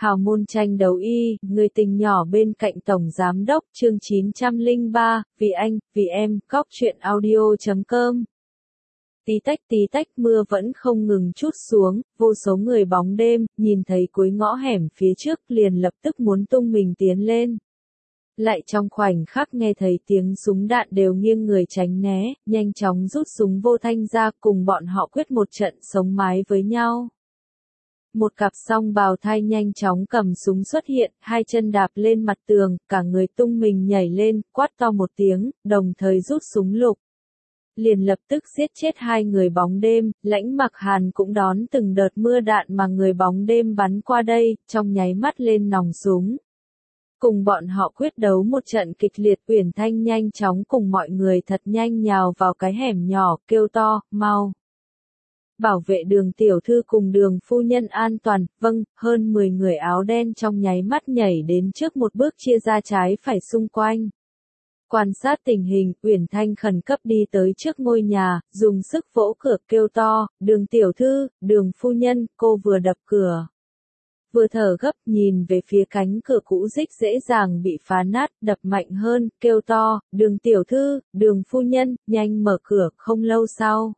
Hào môn tranh đấu y, người tình nhỏ bên cạnh Tổng Giám đốc, chương 903, vì anh, vì em, góc truyện audio.com. Tí tách mưa vẫn không ngừng trút xuống, vô số người bóng đêm, nhìn thấy cuối ngõ hẻm phía trước liền lập tức muốn tung mình tiến lên. Lại trong khoảnh khắc nghe thấy tiếng súng đạn đều nghiêng người tránh né, nhanh chóng rút súng vô thanh ra cùng bọn họ quyết một trận sống mái với nhau. Một cặp song bào thai nhanh chóng cầm súng xuất hiện, hai chân đạp lên mặt tường, cả người tung mình nhảy lên, quát to một tiếng, đồng thời rút súng lục. Liền lập tức giết chết hai người bóng đêm, Lãnh Mặc Hàn cũng đón từng đợt mưa đạn mà người bóng đêm bắn qua đây, trong nháy mắt lên nòng súng. Cùng bọn họ quyết đấu một trận kịch liệt, Uyển Thanh nhanh chóng cùng mọi người thật nhanh nhào vào cái hẻm nhỏ, kêu to, mau. Bảo vệ Đường tiểu thư cùng Đường phu nhân an toàn, vâng, hơn 10 người áo đen trong nháy mắt nhảy đến trước một bước chia ra trái phải xung quanh. Quan sát tình hình, Uyển Thanh khẩn cấp đi tới trước ngôi nhà, dùng sức vỗ cửa kêu to, Đường tiểu thư, Đường phu nhân, cô vừa đập cửa. Vừa thở gấp nhìn về phía cánh cửa cũ rích dễ dàng bị phá nát, đập mạnh hơn, kêu to, Đường tiểu thư, Đường phu nhân, nhanh mở cửa, không lâu sau.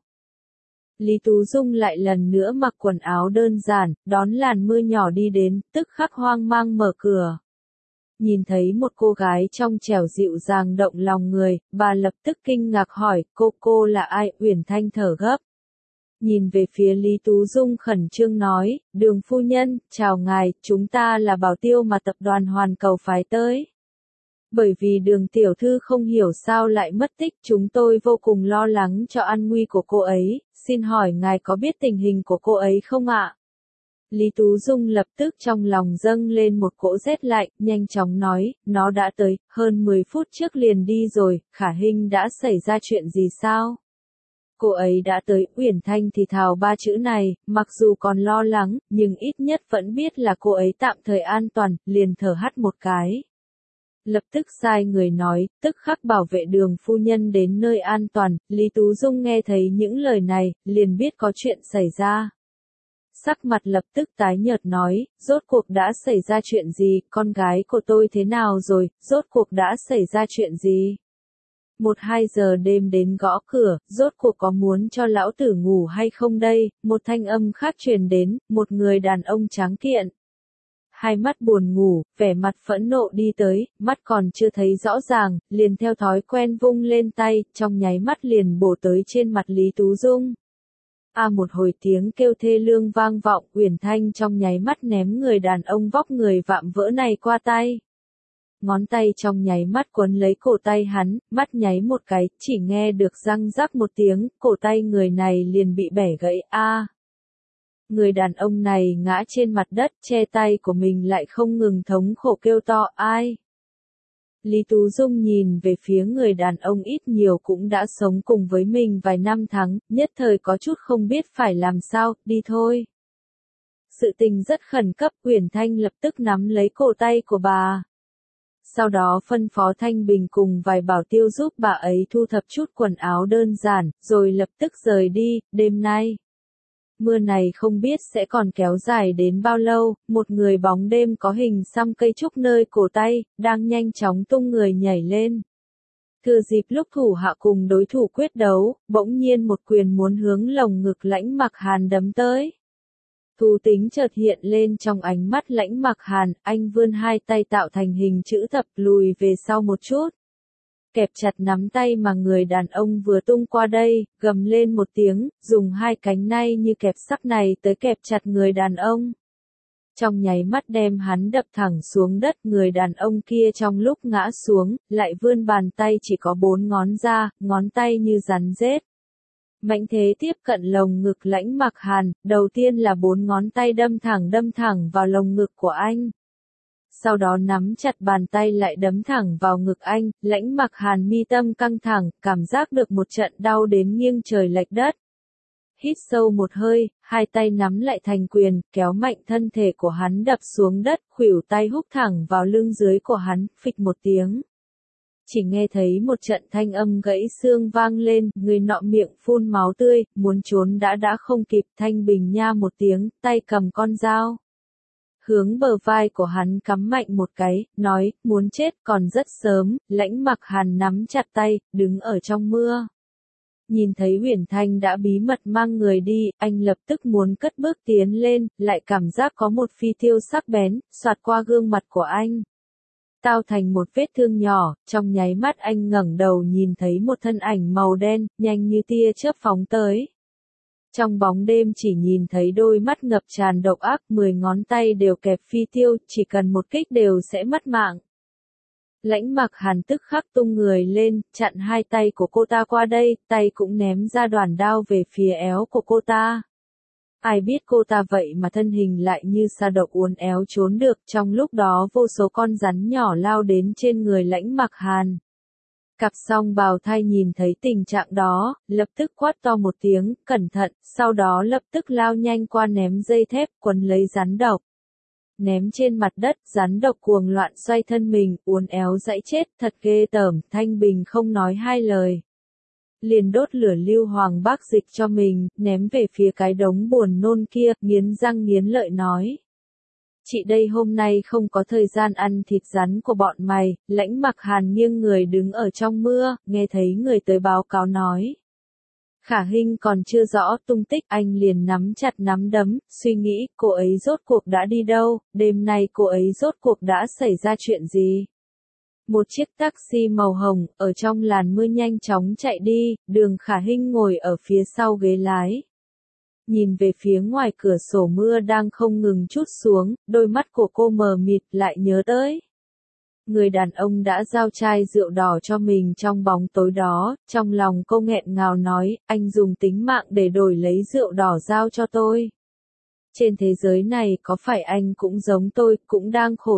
Lý Tú Dung lại lần nữa mặc quần áo đơn giản, đón làn mưa nhỏ đi đến, tức khắc hoang mang mở cửa. Nhìn thấy một cô gái trong trẻo dịu dàng động lòng người, bà lập tức kinh ngạc hỏi, cô là ai? Uyển Thanh thở gấp. Nhìn về phía Lý Tú Dung khẩn trương nói, Đường phu nhân, chào ngài, chúng ta là bảo tiêu mà tập đoàn Hoàn Cầu phái tới. Bởi vì Đường tiểu thư không hiểu sao lại mất tích, chúng tôi vô cùng lo lắng cho an nguy của cô ấy, xin hỏi ngài có biết tình hình của cô ấy không ạ? Lý Tú Dung lập tức trong lòng dâng lên một cỗ rét lạnh, nhanh chóng nói, nó đã tới, hơn 10 phút trước liền đi rồi, Khả Hinh đã xảy ra chuyện gì sao? Cô ấy đã tới, Uyển Thanh thì thào ba chữ này, mặc dù còn lo lắng, nhưng ít nhất vẫn biết là cô ấy tạm thời an toàn, liền thở hắt một cái. Lập tức sai người nói, tức khắc bảo vệ Đường phu nhân đến nơi an toàn, Lý Tú Dung nghe thấy những lời này, liền biết có chuyện xảy ra. Sắc mặt lập tức tái nhợt nói, rốt cuộc đã xảy ra chuyện gì, con gái của tôi thế nào rồi, rốt cuộc đã xảy ra chuyện gì? 1-2 giờ đêm đến gõ cửa, rốt cuộc có muốn cho lão tử ngủ hay không đây? Một thanh âm khác truyền đến, một người đàn ông tráng kiện. Hai mắt buồn ngủ, vẻ mặt phẫn nộ đi tới, mắt còn chưa thấy rõ ràng, liền theo thói quen vung lên tay, trong nháy mắt liền bổ tới trên mặt Lý Tú Dung. Một hồi tiếng kêu thê lương vang vọng, Uyển Thanh trong nháy mắt ném người đàn ông vóc người vạm vỡ này qua tay. Ngón tay trong nháy mắt quấn lấy cổ tay hắn, mắt nháy một cái, chỉ nghe được răng rắc một tiếng, cổ tay người này liền bị bẻ gãy. Người đàn ông này ngã trên mặt đất, che tay của mình lại không ngừng thống khổ kêu to, ai? Lý Tú Dung nhìn về phía người đàn ông ít nhiều cũng đã sống cùng với mình vài năm tháng, nhất thời có chút không biết phải làm sao, đi thôi. Sự tình rất khẩn cấp, Uyển Thanh lập tức nắm lấy cổ tay của bà. Sau đó phân phó Thanh Bình cùng vài bảo tiêu giúp bà ấy thu thập chút quần áo đơn giản, rồi lập tức rời đi, đêm nay. Mưa này không biết sẽ còn kéo dài đến bao lâu, một người bóng đêm có hình xăm cây trúc nơi cổ tay, đang nhanh chóng tung người nhảy lên. Thừa dịp lúc thủ hạ cùng đối thủ quyết đấu, bỗng nhiên một quyền muốn hướng lồng ngực Lãnh Mặc Hàn đấm tới. Thú tính chợt hiện lên trong ánh mắt Lãnh Mặc Hàn, anh vươn hai tay tạo thành hình chữ thập lùi về sau một chút. Kẹp chặt nắm tay mà người đàn ông vừa tung qua đây, gầm lên một tiếng, dùng hai cánh nay như kẹp sắt này tới kẹp chặt người đàn ông. Trong nháy mắt đem hắn đập thẳng xuống đất, người đàn ông kia trong lúc ngã xuống, lại vươn bàn tay chỉ có 4 ngón ra, ngón tay như rắn rết. Mạnh thế tiếp cận lồng ngực Lãnh Mặc Hàn, đầu tiên là 4 ngón tay đâm thẳng vào lồng ngực của anh. Sau đó nắm chặt bàn tay lại đấm thẳng vào ngực anh, Lãnh Mặc Hàn mi tâm căng thẳng, cảm giác được một trận đau đến nghiêng trời lệch đất. Hít sâu một hơi, hai tay nắm lại thành quyền, kéo mạnh thân thể của hắn đập xuống đất, khuỷu tay húc thẳng vào lưng dưới của hắn, phịch một tiếng. Chỉ nghe thấy một trận thanh âm gãy xương vang lên, người nọ miệng phun máu tươi, muốn trốn đã không kịp, Thanh Bình nha một tiếng, tay cầm con dao. hướng bờ vai của hắn cắm mạnh một cái, nói, muốn chết còn rất sớm, Lãnh Mặc Hàn nắm chặt tay, đứng ở trong mưa. Nhìn thấy Huyền Thanh đã bí mật mang người đi, anh lập tức muốn cất bước tiến lên, lại cảm giác có một phi tiêu sắc bén, xoạt qua gương mặt của anh. Tạo thành một vết thương nhỏ, trong nháy mắt anh ngẩng đầu nhìn thấy một thân ảnh màu đen, nhanh như tia chớp phóng tới. Trong bóng đêm chỉ nhìn thấy đôi mắt ngập tràn độc ác, 10 ngón tay đều kẹp phi tiêu, chỉ cần một kích đều sẽ mất mạng. Lãnh Mặc Hàn tức khắc tung người lên, chặn hai tay của cô ta qua đây, tay cũng ném ra đoàn đao về phía éo của cô ta. Ai biết cô ta vậy mà thân hình lại như sa độc uốn éo trốn được, trong lúc đó vô số con rắn nhỏ lao đến trên người Lãnh Mặc Hàn. Cặp song bào thai nhìn thấy tình trạng đó, lập tức quát to một tiếng, cẩn thận, sau đó lập tức lao nhanh qua ném dây thép, quấn lấy rắn độc. Ném trên mặt đất, rắn độc cuồng loạn xoay thân mình, uốn éo dãy chết, thật ghê tởm, Thanh Bình không nói hai lời. Liền đốt lửa lưu hoàng bác dịch cho mình, ném về phía cái đống buồn nôn kia, nghiến răng nghiến lợi nói. Chị đây hôm nay không có thời gian ăn thịt rắn của bọn mày, Lãnh Mặc Hàn nghiêng người đứng ở trong mưa, nghe thấy người tới báo cáo nói. Khả Hinh còn chưa rõ tung tích, anh liền nắm chặt nắm đấm, suy nghĩ cô ấy rốt cuộc đã đi đâu, đêm nay cô ấy rốt cuộc đã xảy ra chuyện gì. Một chiếc taxi màu hồng, ở trong làn mưa nhanh chóng chạy đi, Đường Khả Hinh ngồi ở phía sau ghế lái. Nhìn về phía ngoài cửa sổ mưa đang không ngừng trút xuống, đôi mắt của cô mờ mịt lại nhớ tới. Người đàn ông đã giao chai rượu đỏ cho mình trong bóng tối đó, trong lòng cô nghẹn ngào nói, anh dùng tính mạng để đổi lấy rượu đỏ giao cho tôi. Trên thế giới này có phải anh cũng giống tôi, cũng đang khổ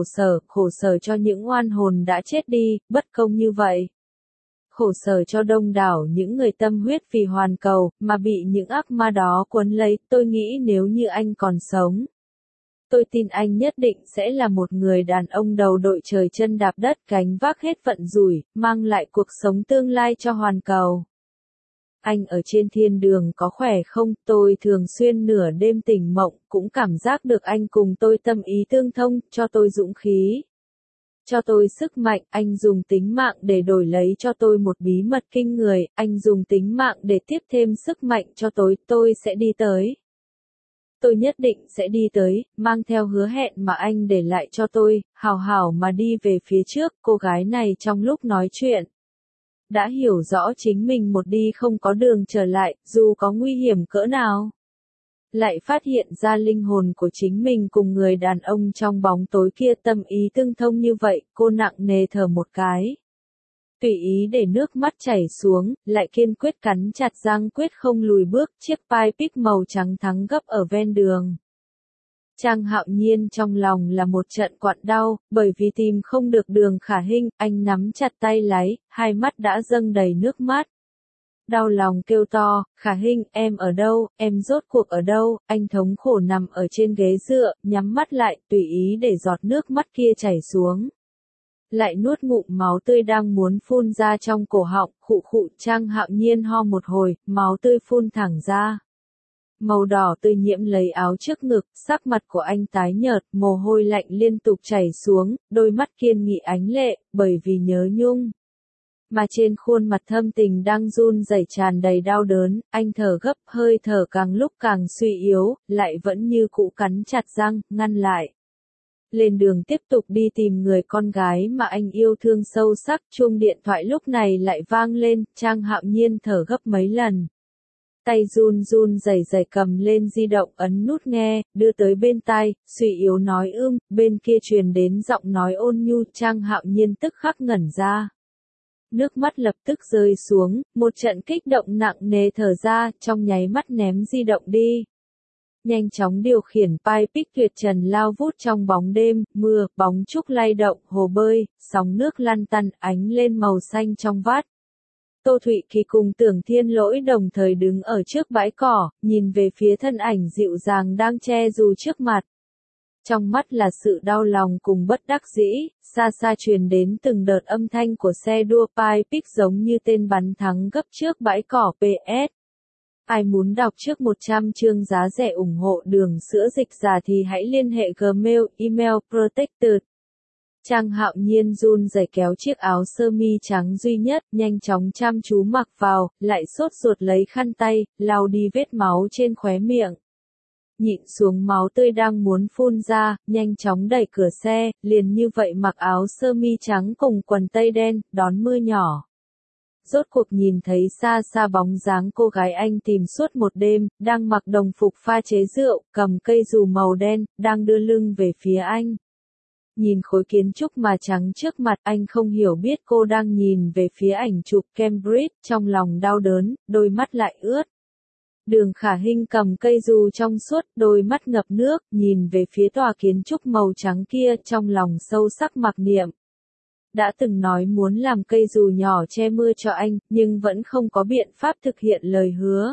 sở cho những oan hồn đã chết đi, bất công như vậy. Khổ sở cho đông đảo những người tâm huyết vì hoàn cầu, mà bị những ác ma đó cuốn lấy, tôi nghĩ nếu như anh còn sống. Tôi tin anh nhất định sẽ là một người đàn ông đầu đội trời chân đạp đất, gánh vác hết vận rủi, mang lại cuộc sống tương lai cho hoàn cầu. Anh ở trên thiên đường có khỏe không? Tôi thường xuyên nửa đêm tỉnh mộng, cũng cảm giác được anh cùng tôi tâm ý tương thông, cho tôi dũng khí. Cho tôi sức mạnh, anh dùng tính mạng để đổi lấy cho tôi một bí mật kinh người, anh dùng tính mạng để tiếp thêm sức mạnh cho tôi sẽ đi tới. Tôi nhất định sẽ đi tới, mang theo hứa hẹn mà anh để lại cho tôi, hào hào mà đi về phía trước. Cô gái này trong lúc nói chuyện, đã hiểu rõ chính mình một đi không có đường trở lại, dù có nguy hiểm cỡ nào. Lại phát hiện ra linh hồn của chính mình cùng người đàn ông trong bóng tối kia tâm ý tương thông như vậy, cô nặng nề thở một cái. Tùy ý để nước mắt chảy xuống, lại kiên quyết cắn chặt răng quyết không lùi bước, chiếc Pipe màu trắng thắng gấp ở ven đường. Trang Hạo Nhiên trong lòng là một trận quặn đau, bởi vì tìm không được Đường Khả Hinh, anh nắm chặt tay lái, hai mắt đã dâng đầy nước mắt. Đau lòng kêu to, Khả Hinh, em ở đâu, em rốt cuộc ở đâu, anh thống khổ nằm ở trên ghế dựa, nhắm mắt lại, tùy ý để giọt nước mắt kia chảy xuống. Lại nuốt ngụm máu tươi đang muốn phun ra trong cổ họng, khụ, Trang Hạo Nhiên ho một hồi, máu tươi phun thẳng ra. Màu đỏ tươi nhiễm lấy áo trước ngực, sắc mặt của anh tái nhợt, mồ hôi lạnh liên tục chảy xuống, đôi mắt kiên nghị ánh lệ, bởi vì nhớ nhung. Mà trên khuôn mặt thâm tình đang run rẩy tràn đầy đau đớn, anh thở gấp, hơi thở càng lúc càng suy yếu, lại vẫn như cũ cắn chặt răng, ngăn lại. Lên đường tiếp tục đi tìm người con gái mà anh yêu thương sâu sắc, chuông điện thoại lúc này lại vang lên, Trang Hạo Nhiên thở gấp mấy lần. Tay run rẩy cầm lên di động ấn nút nghe, đưa tới bên tai, suy yếu nói bên kia truyền đến giọng nói ôn nhu, Trang Hạo Nhiên tức khắc ngẩn ra. Nước mắt lập tức rơi xuống, một trận kích động nặng nề thở ra, trong nháy mắt ném di động đi. Nhanh chóng điều khiển Pipe tuyệt trần lao vút trong bóng đêm, mưa, bóng trúc lay động, hồ bơi, sóng nước lăn tăn, ánh lên màu xanh trong vắt. Tô Thụy Kỳ cùng Tưởng Thiên Lỗi đồng thời đứng ở trước bãi cỏ, nhìn về phía thân ảnh dịu dàng đang che dù trước mặt. Trong mắt là sự đau lòng cùng bất đắc dĩ, xa xa truyền đến từng đợt âm thanh của xe đua Pipe giống như tên bắn thắng gấp trước bãi cỏ PS. Ai muốn đọc trước 100 chương giá rẻ ủng hộ đường sữa dịch giả thì hãy liên hệ Gmail, email protected. Trang Hạo Nhiên run rẩy kéo chiếc áo sơ mi trắng duy nhất, nhanh chóng chăm chú mặc vào, lại sốt ruột lấy khăn tay, lau đi vết máu trên khóe miệng. Nhịn xuống máu tươi đang muốn phun ra, nhanh chóng đẩy cửa xe, liền như vậy mặc áo sơ mi trắng cùng quần tây đen, đón mưa nhỏ. Rốt cuộc nhìn thấy xa xa bóng dáng cô gái anh tìm suốt một đêm, đang mặc đồng phục pha chế rượu, cầm cây dù màu đen, đang đưa lưng về phía anh. Nhìn khối kiến trúc mà trắng trước mặt, anh không hiểu biết cô đang nhìn về phía ảnh chụp Cambridge, trong lòng đau đớn, đôi mắt lại ướt. Đường Khả Hinh cầm cây dù trong suốt, đôi mắt ngập nước, nhìn về phía tòa kiến trúc màu trắng kia, trong lòng sâu sắc mặc niệm. Đã từng nói muốn làm cây dù nhỏ che mưa cho anh, nhưng vẫn không có biện pháp thực hiện lời hứa.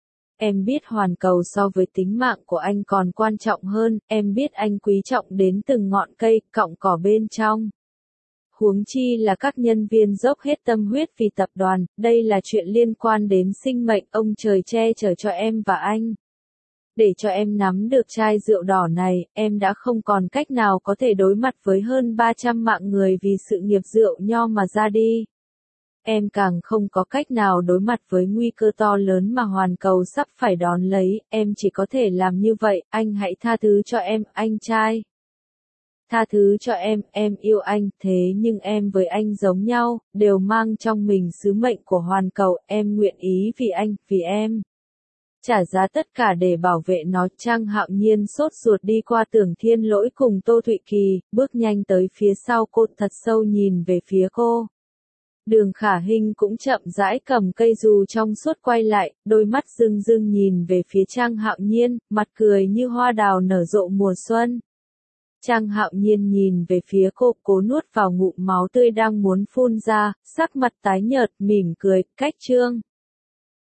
Em biết hoàn cầu so với tính mạng của anh còn quan trọng hơn, em biết anh quý trọng đến từng ngọn cây, cọng cỏ bên trong. Huống chi là các nhân viên dốc hết tâm huyết vì tập đoàn, đây là chuyện liên quan đến sinh mệnh ông trời che chở cho em và anh. Để cho em nắm được chai rượu đỏ này, em đã không còn cách nào có thể đối mặt với hơn 300 mạng người vì sự nghiệp rượu nho mà ra đi. Em càng không có cách nào đối mặt với nguy cơ to lớn mà hoàn cầu sắp phải đón lấy, em chỉ có thể làm như vậy, anh hãy tha thứ cho em, anh trai. Tha thứ cho em yêu anh, thế nhưng em với anh giống nhau, đều mang trong mình sứ mệnh của hoàn cầu, em nguyện ý vì em. Trả giá tất cả để bảo vệ nó. Trang Hạo Nhiên sốt ruột đi qua Tưởng Thiên Lỗi cùng Tô Thụy Kỳ, bước nhanh tới phía sau cô, thật sâu nhìn về phía cô. Đường Khả Hinh cũng chậm rãi cầm cây dù trong suốt quay lại, đôi mắt rưng rưng nhìn về phía Trang Hạo Nhiên, mặt cười như hoa đào nở rộ mùa xuân. Trang Hạo Nhiên nhìn về phía cô, cố nuốt vào ngụm máu tươi đang muốn phun ra, sắc mặt tái nhợt, mỉm cười, cách Trương